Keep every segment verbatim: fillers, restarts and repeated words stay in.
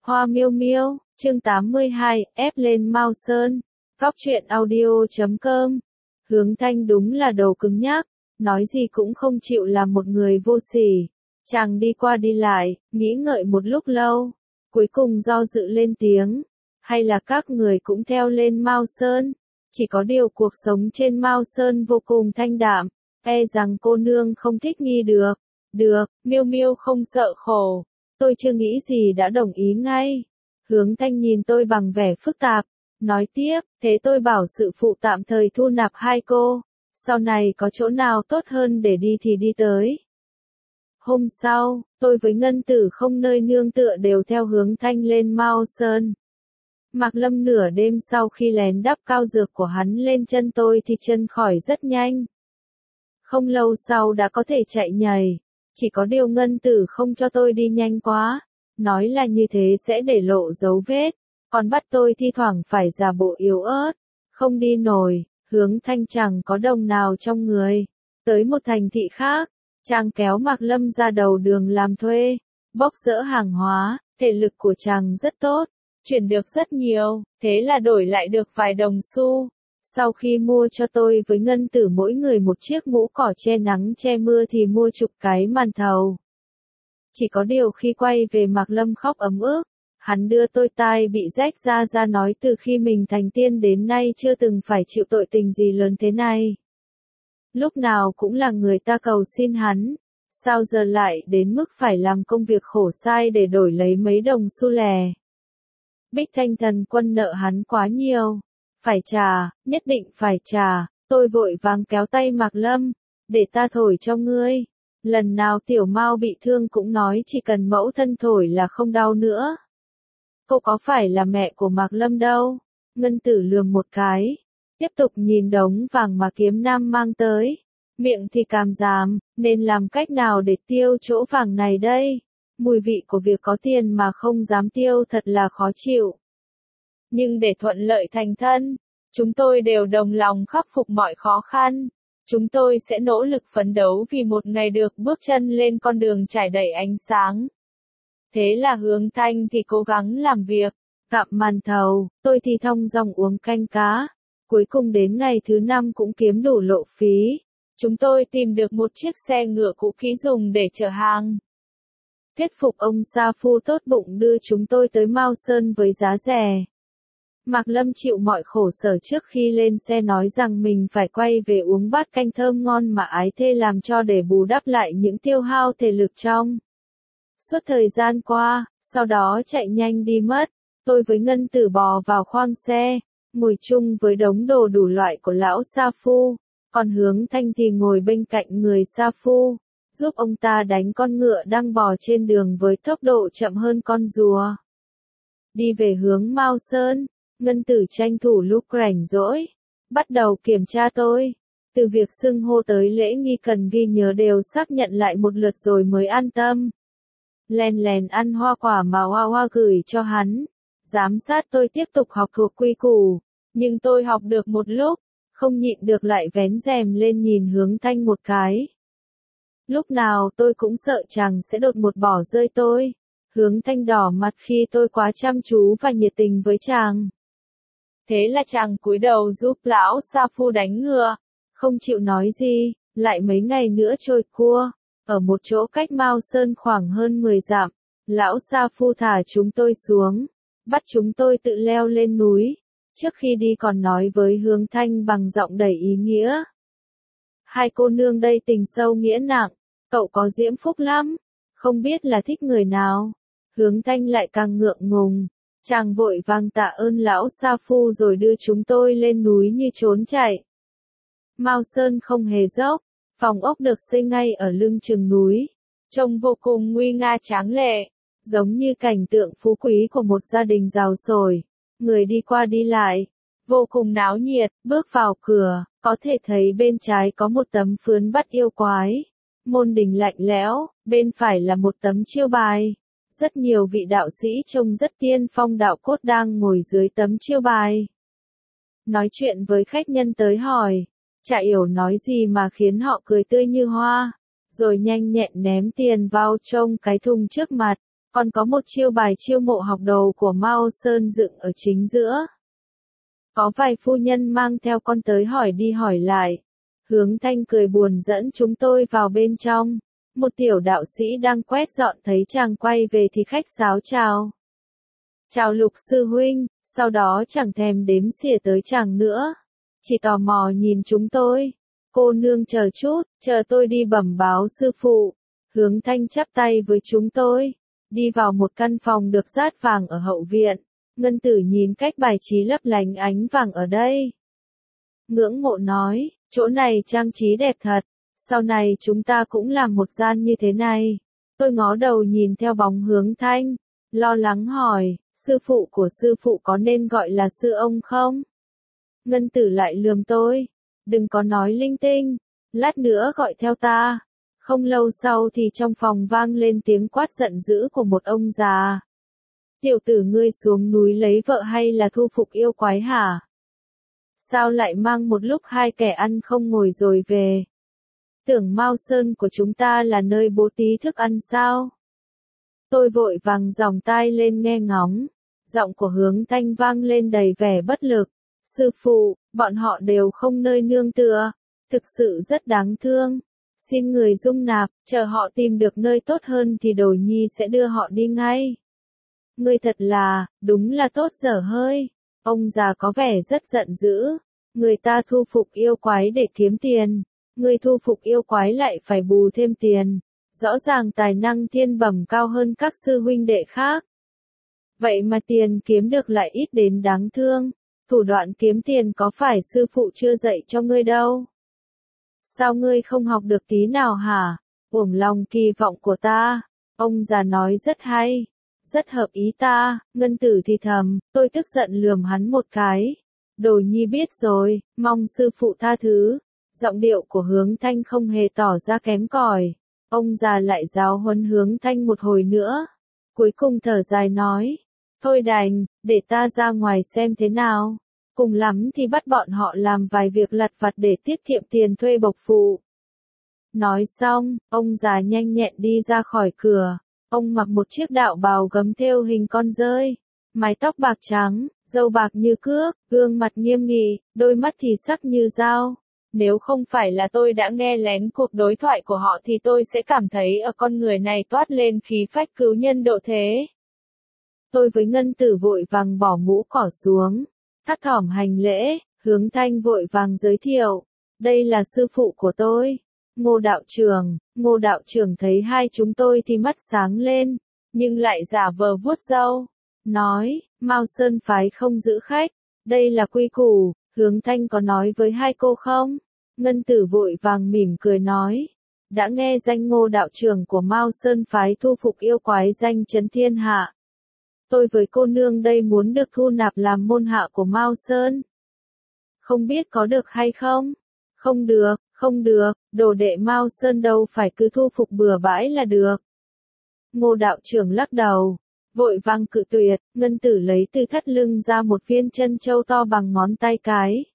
Hoa miêu miêu, chương tám mươi hai, ép lên Mao Sơn. Góc truyện audio chấm com. Hướng Thanh đúng là đồ cứng nhắc, nói gì cũng không chịu làm một người vô sỉ. Chàng đi qua đi lại, nghĩ ngợi một lúc lâu, cuối cùng do dự lên tiếng, hay là các người cũng theo lên Mao Sơn? Chỉ có điều cuộc sống trên Mao Sơn vô cùng thanh đạm, e rằng cô nương không thích nghi được. Được, miêu miêu không sợ khổ. Tôi chưa nghĩ gì đã đồng ý ngay. Hướng Thanh nhìn tôi bằng vẻ phức tạp, nói tiếp, thế tôi bảo sự phụ tạm thời thu nạp hai cô, sau này có chỗ nào tốt hơn để đi thì đi tới. Hôm sau, tôi với Ngân Tử không nơi nương tựa đều theo Hướng Thanh lên Mao Sơn. Mạc Lâm nửa đêm sau khi lén đắp cao dược của hắn lên chân tôi thì chân khỏi rất nhanh. Không lâu sau đã có thể chạy nhảy. Chỉ có điều Ngân Tử không cho tôi đi nhanh quá, nói là như thế sẽ để lộ dấu vết, còn bắt tôi thi thoảng phải giả bộ yếu ớt, không đi nổi. Hướng Thanh chẳng có đồng nào trong người. Tới một thành thị khác, chàng kéo Mạc Lâm ra đầu đường làm thuê, bốc dỡ hàng hóa, thể lực của chàng rất tốt, chuyển được rất nhiều, thế là đổi lại được vài đồng xu. Sau khi mua cho tôi với Ngân Tử mỗi người một chiếc mũ cỏ che nắng che mưa thì mua chục cái màn thầu. Chỉ có điều khi quay về Mạc Lâm khóc ấm ức, hắn đưa tôi tai bị rách ra ra nói từ khi mình thành tiên đến nay chưa từng phải chịu tội tình gì lớn thế này. Lúc nào cũng là người ta cầu xin hắn, sao giờ lại đến mức phải làm công việc khổ sai để đổi lấy mấy đồng xu lẻ. Bích Thanh Thần Quân nợ hắn quá nhiều. Phải trả, nhất định phải trả. Tôi vội vàng kéo tay Mạc Lâm, để ta thổi cho ngươi. Lần nào Tiểu Mao bị thương cũng nói chỉ cần mẫu thân thổi là không đau nữa. Cô có phải là mẹ của Mạc Lâm đâu? Ngân Tử lườm một cái, tiếp tục nhìn đống vàng mà Kiếm Nam mang tới. Miệng thì càm ràm, nên làm cách nào để tiêu chỗ vàng này đây? Mùi vị của việc có tiền mà không dám tiêu thật là khó chịu. Nhưng để thuận lợi thành thân, chúng tôi đều đồng lòng khắc phục mọi khó khăn. Chúng tôi sẽ nỗ lực phấn đấu vì một ngày được bước chân lên con đường trải đầy ánh sáng. Thế là Hướng Thanh thì cố gắng làm việc, gặm màn thầu, tôi thì thong dong uống canh cá. Cuối cùng đến ngày thứ năm cũng kiếm đủ lộ phí. Chúng tôi tìm được một chiếc xe ngựa cũ kỹ dùng để chở hàng. Thuyết phục ông Sa Phu tốt bụng đưa chúng tôi tới Mao Sơn với giá rẻ. Mạc Lâm chịu mọi khổ sở trước khi lên xe nói rằng mình phải quay về uống bát canh thơm ngon mà ái thê làm cho để bù đắp lại những tiêu hao thể lực trong suốt thời gian qua, sau đó chạy nhanh đi mất. Tôi với Ngân Tử bò vào khoang xe, ngồi chung với đống đồ đủ loại của lão Sa Phu, còn Hướng Thanh thì ngồi bên cạnh người Sa Phu, giúp ông ta đánh con ngựa đang bò trên đường với tốc độ chậm hơn con rùa. Đi về hướng Mao Sơn, Ngân Tử tranh thủ lúc rảnh rỗi, bắt đầu kiểm tra tôi. Từ việc xưng hô tới lễ nghi cần ghi nhớ đều xác nhận lại một lượt rồi mới an tâm. Lèn lèn ăn hoa quả mà Hoa Hoa gửi cho hắn. Giám sát tôi tiếp tục học thuộc quy củ. Nhưng tôi học được một lúc, không nhịn được lại vén rèm lên nhìn Hướng Thanh một cái. Lúc nào tôi cũng sợ chàng sẽ đột ngột bỏ rơi tôi. Hướng Thanh đỏ mặt khi tôi quá chăm chú và nhiệt tình với chàng. Thế là chàng cúi đầu giúp lão Sa Phu đánh ngựa, không chịu nói gì. Lại mấy ngày nữa trôi qua, ở một chỗ cách Mao Sơn khoảng hơn mười dặm, lão Sa Phu thả chúng tôi xuống, bắt chúng tôi tự leo lên núi. Trước khi đi còn nói với Hướng Thanh bằng giọng đầy ý nghĩa. Hai cô nương đây tình sâu nghĩa nặng, cậu có diễm phúc lắm, không biết là thích người nào. Hướng Thanh lại càng ngượng ngùng. Chàng vội vàng tạ ơn lão Sa Phu rồi đưa chúng tôi lên núi như trốn chạy. Mao Sơn không hề dốc, phòng ốc được xây ngay ở lưng chừng núi, trông vô cùng nguy nga tráng lệ, giống như cảnh tượng phú quý của một gia đình giàu sổi. Người đi qua đi lại, vô cùng náo nhiệt. Bước vào cửa, có thể thấy bên trái có một tấm phướn bắt yêu quái, môn đình lạnh lẽo, bên phải là một tấm chiêu bài. Rất nhiều vị đạo sĩ trông rất tiên phong đạo cốt đang ngồi dưới tấm chiêu bài. Nói chuyện với khách nhân tới hỏi, chả hiểu nói gì mà khiến họ cười tươi như hoa, rồi nhanh nhẹn ném tiền vào trong cái thùng trước mặt. Còn có một chiêu bài chiêu mộ học đồ của Mao Sơn dựng ở chính giữa. Có vài phu nhân mang theo con tới hỏi đi hỏi lại. Hướng Thanh cười buồn dẫn chúng tôi vào bên trong. Một tiểu đạo sĩ đang quét dọn thấy chàng quay về thì khách sáo chào. Chào Lục sư huynh, sau đó chẳng thèm đếm xỉa tới chàng nữa. Chỉ tò mò nhìn chúng tôi. Cô nương chờ chút, chờ tôi đi bẩm báo sư phụ. Hướng Thanh chắp tay với chúng tôi. Đi vào một căn phòng được dát vàng ở hậu viện. Ngân Tử nhìn cách bài trí lấp lánh ánh vàng ở đây. Ngưỡng mộ nói, chỗ này trang trí đẹp thật. Sau này chúng ta cũng làm một gian như thế này. Tôi ngó đầu nhìn theo bóng Hướng Thanh. Lo lắng hỏi, sư phụ của sư phụ có nên gọi là sư ông không? Ngân Tử lại lườm tôi. Đừng có nói linh tinh. Lát nữa gọi theo ta. Không lâu sau thì trong phòng vang lên tiếng quát giận dữ của một ông già. Tiểu tử ngươi xuống núi lấy vợ hay là thu phục yêu quái hả? Sao lại mang một lúc hai kẻ ăn không ngồi rồi về? Tưởng Mao Sơn của chúng ta là nơi bố tí thức ăn sao? Tôi vội vàng giòng tai lên nghe ngóng. Giọng của Hướng Thanh vang lên đầy vẻ bất lực. Sư phụ, bọn họ đều không nơi nương tựa. Thực sự rất đáng thương. Xin người dung nạp, chờ họ tìm được nơi tốt hơn thì Đồ Nhi sẽ đưa họ đi ngay. Ngươi thật là, đúng là tốt dở hơi. Ông già có vẻ rất giận dữ. Người ta thu phục yêu quái để kiếm tiền. Người thu phục yêu quái lại phải bù thêm tiền. Rõ ràng tài năng thiên bẩm cao hơn các sư huynh đệ khác. Vậy mà tiền kiếm được lại ít đến đáng thương. Thủ đoạn kiếm tiền có phải sư phụ chưa dạy cho ngươi đâu? Sao ngươi không học được tí nào hả? Uổng lòng kỳ vọng của ta. Ông già nói rất hay. Rất hợp ý ta. Ngân Tử thì thầm, tôi tức giận lườm hắn một cái. Đồ Nhi biết rồi, mong sư phụ tha thứ. Giọng điệu của Hướng Thanh không hề tỏ ra kém cỏi. Ông già lại giáo huấn Hướng Thanh một hồi nữa. Cuối cùng thở dài nói. Thôi đành, để ta ra ngoài xem thế nào. Cùng lắm thì bắt bọn họ làm vài việc lặt vặt để tiết kiệm tiền thuê bộc phụ. Nói xong, ông già nhanh nhẹn đi ra khỏi cửa. Ông mặc một chiếc đạo bào gấm thêu hình con dơi. Mái tóc bạc trắng, râu bạc như cước, gương mặt nghiêm nghị, đôi mắt thì sắc như dao. Nếu không phải là tôi đã nghe lén cuộc đối thoại của họ thì tôi sẽ cảm thấy ở con người này toát lên khí phách cứu nhân độ thế. Tôi với Ngân Tử vội vàng bỏ mũ cỏ xuống. Thắt thỏm hành lễ, Hướng Thanh vội vàng giới thiệu. Đây là sư phụ của tôi. Ngô đạo trưởng. Ngô đạo trưởng thấy hai chúng tôi thì mắt sáng lên. Nhưng lại giả vờ vuốt râu. Nói, Mao Sơn phái không giữ khách. Đây là quy củ. Hướng Thanh có nói với hai cô không? Ngân Tử vội vàng mỉm cười nói. Đã nghe danh Ngô đạo trưởng của Mao Sơn phái thu phục yêu quái danh chấn thiên hạ. Tôi với cô nương đây muốn được thu nạp làm môn hạ của Mao Sơn. Không biết có được hay không? Không được, không được, đồ đệ Mao Sơn đâu phải cứ thu phục bừa bãi là được. Ngô đạo trưởng lắc đầu, vội vàng cự tuyệt. Ngân Tử lấy từ thắt lưng ra một viên chân châu to bằng ngón tay cái.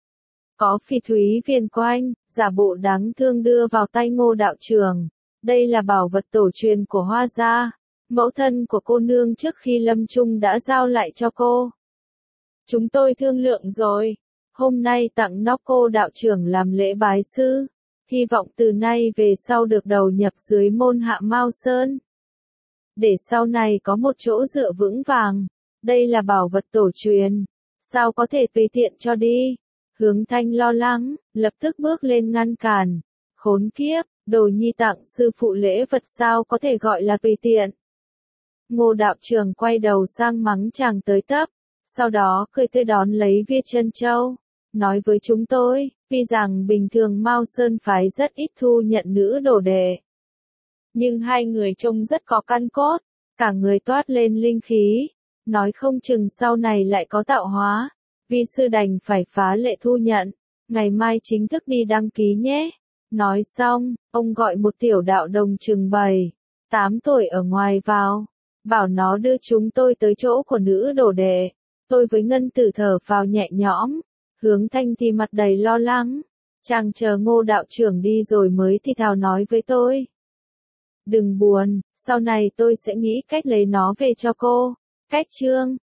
Có phỉ thúy viền quanh, giả bộ đáng thương đưa vào tay Ngô đạo trưởng. Đây là bảo vật tổ truyền của Hoa gia. Mẫu thân của cô nương trước khi lâm chung đã giao lại cho cô. Chúng tôi thương lượng rồi. Hôm nay tặng nó cô đạo trưởng làm lễ bái sư. Hy vọng từ nay về sau được đầu nhập dưới môn hạ Mao Sơn. Để sau này có một chỗ dựa vững vàng. Đây là bảo vật tổ truyền. Sao có thể tùy tiện cho đi? Hướng Thanh lo lắng, lập tức bước lên ngăn cản. Khốn kiếp, Đồ Nhi tặng sư phụ lễ vật sao có thể gọi là tùy tiện? Ngô đạo trưởng quay đầu sang mắng chàng tới tấp, sau đó cười tươi đón lấy viên chân châu, nói với chúng tôi, tuy rằng bình thường Mao Sơn phái rất ít thu nhận nữ đồ đệ. Nhưng hai người trông rất có căn cốt, cả người toát lên linh khí, nói không chừng sau này lại có tạo hóa, vi sư đành phải phá lệ thu nhận, ngày mai chính thức đi đăng ký nhé. Nói xong, ông gọi một tiểu đạo đồng chừng bảy, tám tuổi ở ngoài vào. Bảo nó đưa chúng tôi tới chỗ của nữ đồ đệ. Tôi với Ngân Tử thở phào nhẹ nhõm. Hướng Thanh thì mặt đầy lo lắng. Chàng chờ Ngô đạo trưởng đi rồi mới thì thào nói với tôi. Đừng buồn, sau này tôi sẽ nghĩ cách lấy nó về cho cô. Cách chương